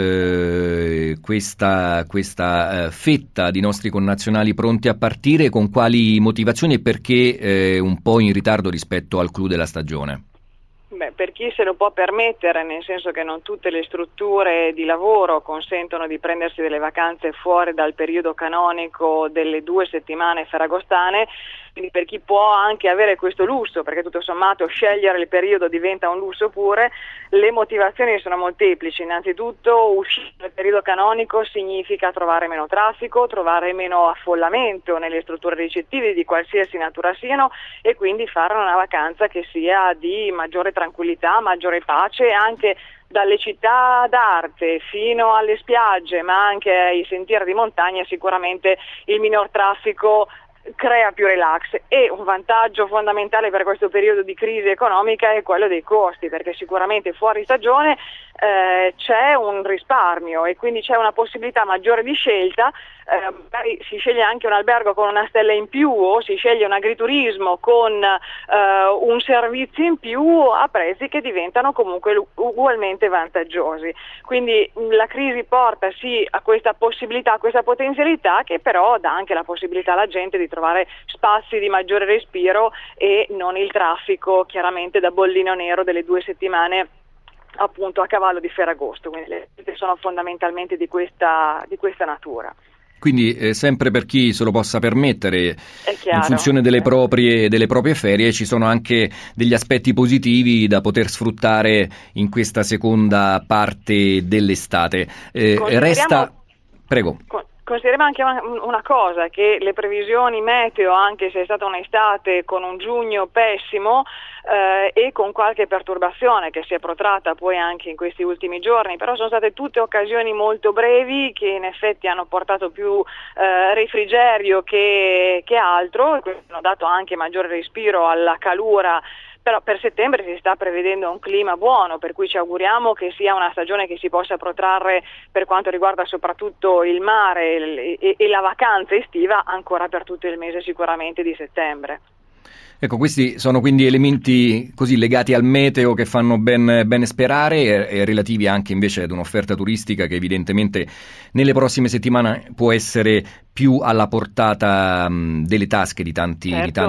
questa fetta di nostri connazionali pronti a partire. Con quali motivazioni e perché un po' in ritardo rispetto al clou della stagione? Per chi se lo può permettere, nel senso che non tutte le strutture di lavoro consentono di prendersi delle vacanze fuori dal periodo canonico delle 2 settimane ferragostane, quindi per chi può anche avere questo lusso, perché tutto sommato scegliere il periodo diventa un lusso pure, le motivazioni sono molteplici. Innanzitutto uscire dal periodo canonico significa trovare meno traffico, trovare meno affollamento nelle strutture ricettive di qualsiasi natura siano e quindi fare una vacanza che sia di maggiore tranquillità, maggiore pace, anche dalle città d'arte fino alle spiagge, ma anche ai sentieri di montagna. Sicuramente il minor traffico crea più relax, e un vantaggio fondamentale per questo periodo di crisi economica è quello dei costi, perché sicuramente fuori stagione c'è un risparmio e quindi c'è una possibilità maggiore di scelta. Magari si sceglie anche un albergo con una stella in più o si sceglie un agriturismo con un servizio in più a prezzi che diventano comunque ugualmente vantaggiosi. Quindi la crisi porta sì a questa possibilità, a questa potenzialità, che però dà anche la possibilità alla gente di trovare spazi di maggiore respiro e non il traffico chiaramente da bollino nero delle 2 settimane appunto a cavallo di Ferragosto. Quindi le scelte sono fondamentalmente di questa natura. Quindi sempre per chi se lo possa permettere, chiaro, in funzione delle proprie ferie, ci sono anche degli aspetti positivi da poter sfruttare in questa seconda parte dell'estate. Prego. Consideriamo anche una cosa, che le previsioni meteo, anche se è stata un'estate con un giugno pessimo e con qualche perturbazione che si è protratta poi anche in questi ultimi giorni, però sono state tutte occasioni molto brevi che in effetti hanno portato più refrigerio che altro, e questo hanno dato anche maggiore respiro alla calura. Però per settembre si sta prevedendo un clima buono, per cui ci auguriamo che sia una stagione che si possa protrarre per quanto riguarda soprattutto il mare e la vacanza estiva ancora per tutto il mese sicuramente di settembre. Ecco, questi sono quindi elementi così legati al meteo che fanno ben sperare e relativi anche invece ad un'offerta turistica che evidentemente nelle prossime settimane può essere più alla portata delle tasche di tanti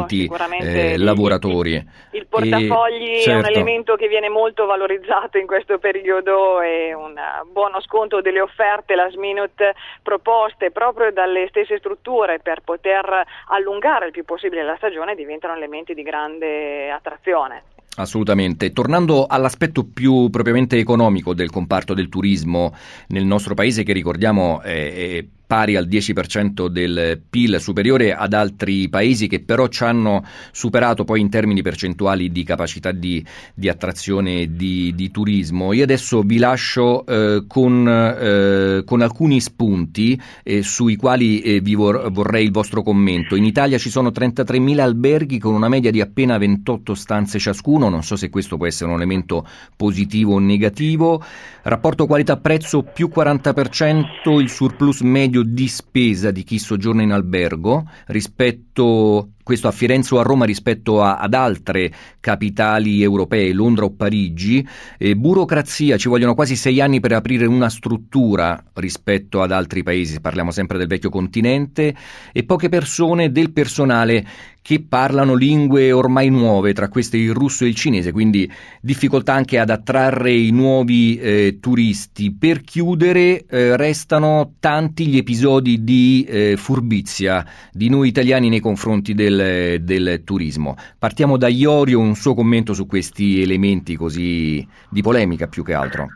lavoratori. Il portafogli è un elemento che viene molto valorizzato in questo periodo e un buono sconto delle offerte last minute proposte proprio dalle stesse strutture per poter allungare il più possibile la stagione diventano elementi di grande attrazione. Assolutamente. Tornando all'aspetto più propriamente economico del comparto del turismo nel nostro paese, che ricordiamo è pari al 10% del PIL, superiore ad altri paesi che però ci hanno superato poi in termini percentuali di capacità di attrazione di turismo. Io adesso vi lascio con alcuni spunti sui quali vi vorrei il vostro commento. In Italia ci sono 33.000 alberghi con una media di appena 28 stanze ciascuno, non so se questo può essere un elemento positivo o negativo. Rapporto qualità-prezzo più 40%, il surplus medio di spesa di chi soggiorna in albergo rispetto questo a Firenze o a Roma rispetto ad altre capitali europee, Londra o Parigi. Burocrazia, ci vogliono quasi 6 anni per aprire una struttura rispetto ad altri paesi, parliamo sempre del vecchio continente, e poche persone del personale che parlano lingue ormai nuove, tra queste il russo e il cinese, quindi difficoltà anche ad attrarre i nuovi turisti. Per chiudere, restano tanti gli episodi di furbizia di noi italiani nei confronti del turismo. Partiamo da Iorio, un suo commento su questi elementi così di polemica più che altro.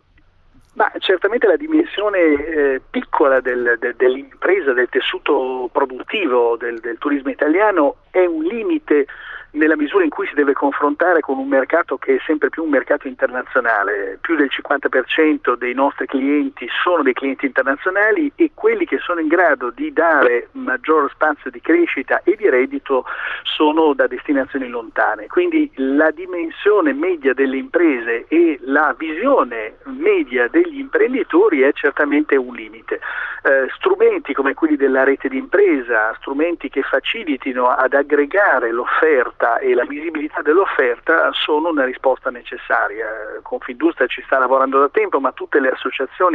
Ma certamente la dimensione piccola dell'impresa, del tessuto produttivo del turismo italiano è un limite nella misura in cui si deve confrontare con un mercato che è sempre più un mercato internazionale. Più del 50% dei nostri clienti sono dei clienti internazionali e quelli che sono in grado di dare maggior spazio di crescita e di reddito sono da destinazioni lontane. Quindi la dimensione media delle imprese e la visione media degli imprenditori è certamente un limite. Strumenti come quelli della rete di impresa, strumenti che facilitino ad aggregare l'offerta e la visibilità dell'offerta sono una risposta necessaria. Confindustria ci sta lavorando da tempo, ma tutte le associazioni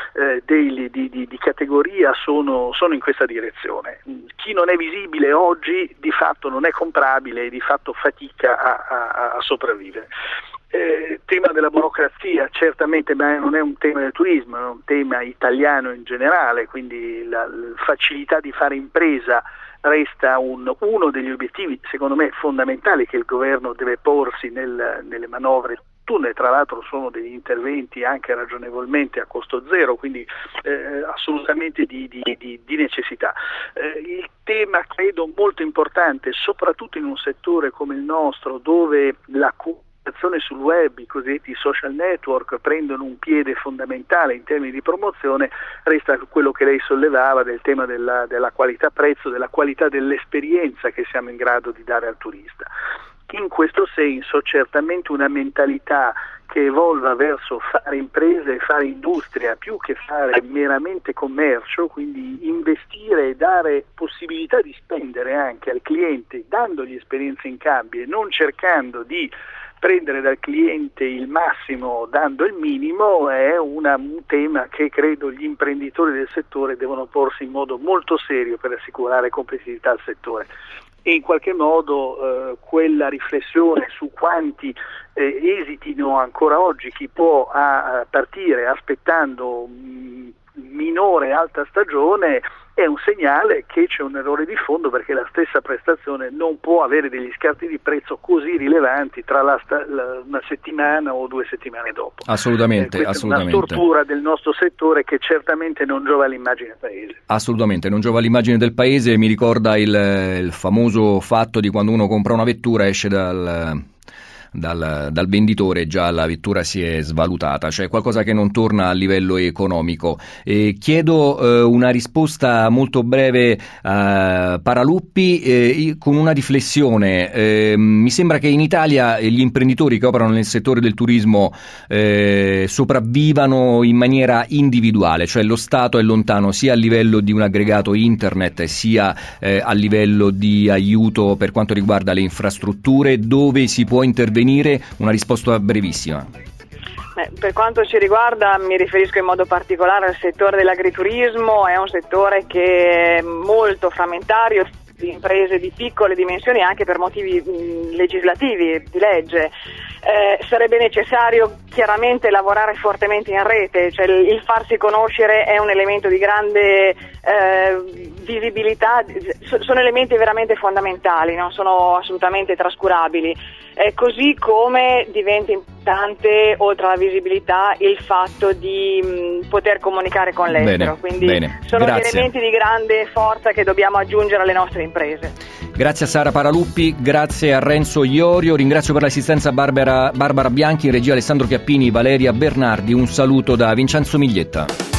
di categoria sono in questa direzione. Chi non è visibile oggi di fatto non è comprabile e di fatto fatica a sopravvivere. Tema della burocrazia, certamente, ma non è un tema del turismo, è un tema italiano in generale, quindi la facilità di fare impresa resta uno degli obiettivi, secondo me, fondamentali che il governo deve porsi nelle manovre. Tra l'altro sono degli interventi anche ragionevolmente a costo zero, quindi assolutamente di necessità. Il tema credo molto importante, soprattutto in un settore come il nostro, dove la comunicazione sul web, i cosiddetti social network prendono un piede fondamentale in termini di promozione, resta quello che lei sollevava del tema della qualità prezzo, della qualità dell'esperienza che siamo in grado di dare al turista, In questo senso certamente una mentalità che evolva verso fare imprese e fare industria più che fare meramente commercio, quindi investire e dare possibilità di spendere anche al cliente dandogli esperienze in cambio e non cercando di prendere dal cliente il massimo dando il minimo, è un tema che credo gli imprenditori del settore devono porsi in modo molto serio per assicurare competitività al settore. E in qualche modo quella riflessione su quanti esitino ancora oggi chi può a partire aspettando minore alta stagione è un segnale che c'è un errore di fondo, perché la stessa prestazione non può avere degli scarti di prezzo così rilevanti tra una settimana o 2 settimane dopo. Assolutamente. È una stortura del nostro settore che certamente non giova all'immagine del paese. Assolutamente, non giova all'immagine del paese. Mi ricorda il famoso fatto di quando uno compra una vettura, esce dal venditore, già la vettura si è svalutata, cioè qualcosa che non torna a livello economico. Chiedo una risposta molto breve a Paraluppi con una riflessione. Mi sembra che in Italia gli imprenditori che operano nel settore del turismo sopravvivano in maniera individuale, cioè lo Stato è lontano sia a livello di un aggregato internet sia a livello di aiuto per quanto riguarda le infrastrutture. Dove si può intervenire? Una risposta brevissima. Per quanto ci riguarda, mi riferisco in modo particolare al settore dell'agriturismo. È un settore che è molto frammentario, di imprese di piccole dimensioni anche per motivi legislativi, di legge. Sarebbe necessario chiaramente lavorare fortemente in rete, cioè il farsi conoscere è un elemento di grande visibilità, sono elementi veramente fondamentali, non sono assolutamente trascurabili, così come diventa importante, oltre alla visibilità, il fatto di poter comunicare con l'estero. Quindi sono gli elementi di grande forza che dobbiamo aggiungere alle nostre imprese. Grazie a Sara Paraluppi, grazie a Renzo Iorio, ringrazio per l'assistenza Barbara Bianchi, in regia Alessandro Chiappini, Valeria Bernardi, un saluto da Vincenzo Miglietta.